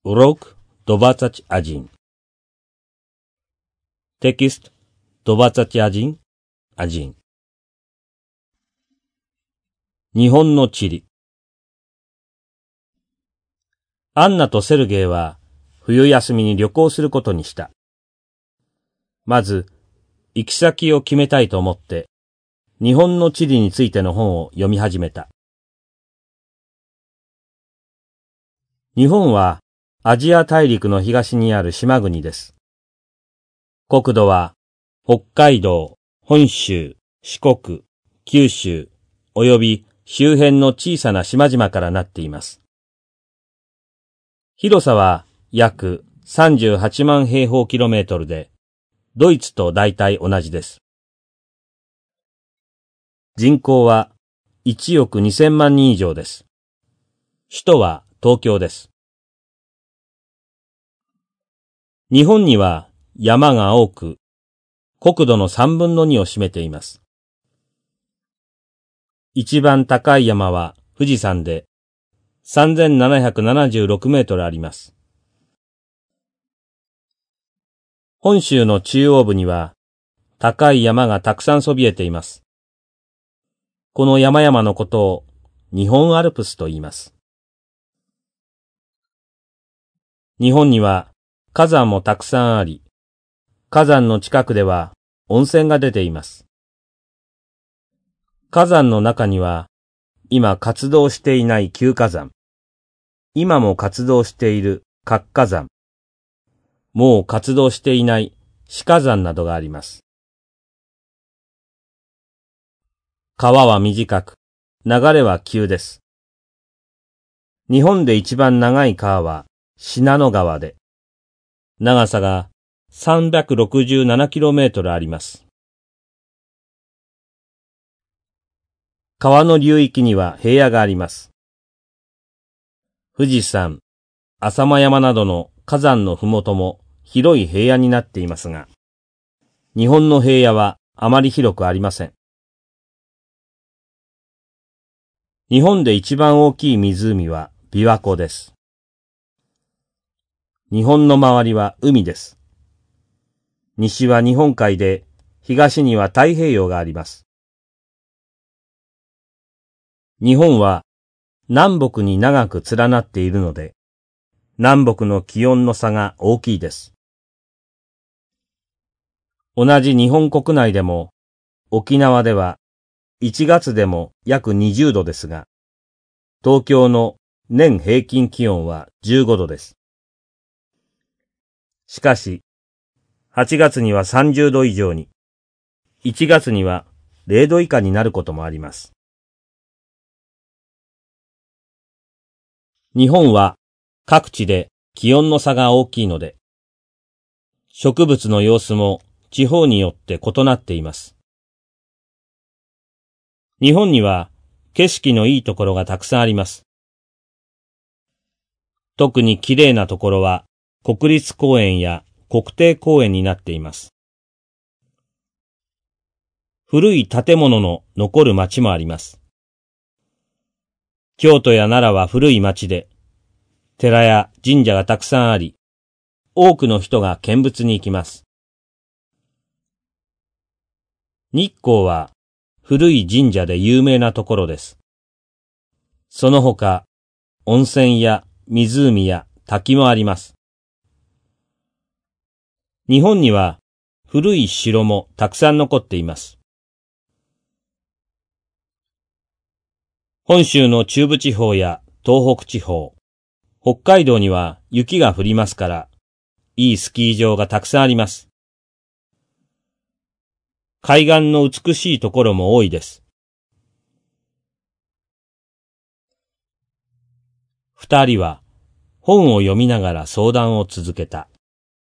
Урок 21. Текст 21.1. 日本の地理。アンナとセルゲイは冬休みに旅行することにした。まず、行き先を決めたいと思って、日本の地理についての本を読み始めた。日本はアジア大陸の東にある島国です。国土は北海道、本州、四国、九州、および周辺の小さな島々からなっています。広さは約38万平方キロメートルで、ドイツと大体同じです。人口は1億2000万人以上です。首都は東京です。日本には山が多く、国土の3分の2を占めています。一番高い山は富士山で3776メートルあります。本州の中央部には高い山がたくさんそびえています。この山々のことを日本アルプスと言います。日本には火山もたくさんあり、火山の近くでは温泉が出ています。火山の中には今活動していない旧火山、今も活動している活火山、もう活動していない死火山などがあります。川は短く、流れは急です。日本で一番長い川は信濃川で、長さが 367km あります。川の流域には平野があります。富士山、浅間山などの火山のふもとも広い平野になっていますが、日本の平野はあまり広くありません。日本で一番大きい湖は琵琶湖です。日本の周りは海です。西は日本海で、東には太平洋があります。日本は南北に長く連なっているので、南北の気温の差が大きいです。同じ日本国内でも、沖縄では1月でも約20度ですが、東京の年平均気温は15度です。しかし、8月には30度以上に、1月には0度以下になることもあります。日本は各地で気温の差が大きいので、植物の様子も地方によって異なっています。日本には景色のいいところがたくさんあります。特に綺麗なところは国立公園や国定公園になっています。古い建物の残る町もあります。京都や奈良は古い町で、寺や神社がたくさんあり、多くの人が見物に行きます。日光は古い神社で有名なところです。その他、温泉や湖や滝もあります。日本には古い城もたくさん残っています。本州の中部地方や東北地方、北海道には雪が降りますから、いいスキー場がたくさんあります。海岸の美しいところも多いです。二人は本を読みながら相談を続けた。